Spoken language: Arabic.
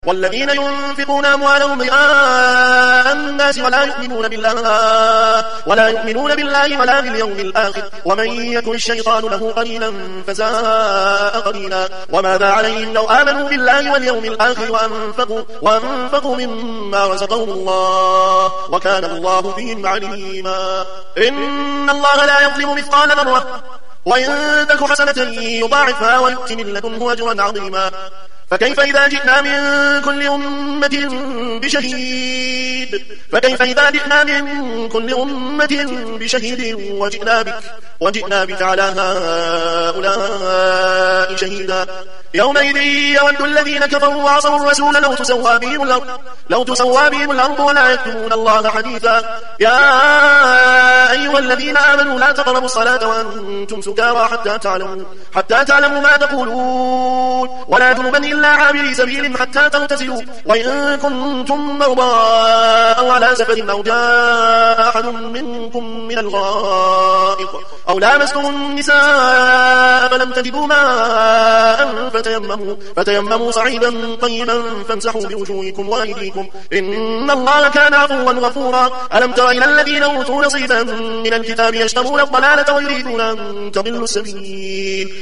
والذين ينفقون أموالهم رئاء الناس ولا يؤمنون بالله ولا باليوم الآخر ومن يكن الشيطان له قرينا فساء قرينا وماذا عليهم لو آمنوا بالله واليوم الآخر وأنفقوا مما رزقهم الله وكان الله بهم عليما. إن الله لا يظلم مثقال ذرة وإن تك حسنة يضاعفها ويؤت من لدنه أجرا عظيما. فكيف إذا جئنا من كل أمة بشهيد وجئنا بك على هؤلاء شهيدا. يومئذ يود الذين كفروا وعصوا الرسول لو تسوى بهم الأرض ولا يكتمون الله حديثا. يا أيها الذين آمنوا لا تقربوا الصلاة وأنتم سكارى حتى تعلموا ما تقولون ولا جنبا إلا عابري سبيل حتى تغتسلوا وإن كنتم مرضى أو على سفر أو جاء أحد منكم من الغائط أو لامستم النساء فلم تجدوا ماء فتيمموا صعيدا طيبا فامسحوا بوجوهكم وأيديكم إن الله كان عفوا غفورا. ألم تر إلى الذين أوتوا نصيبا من الكتاب يشترون الضلالة ويريدون أن تضلوا السبيل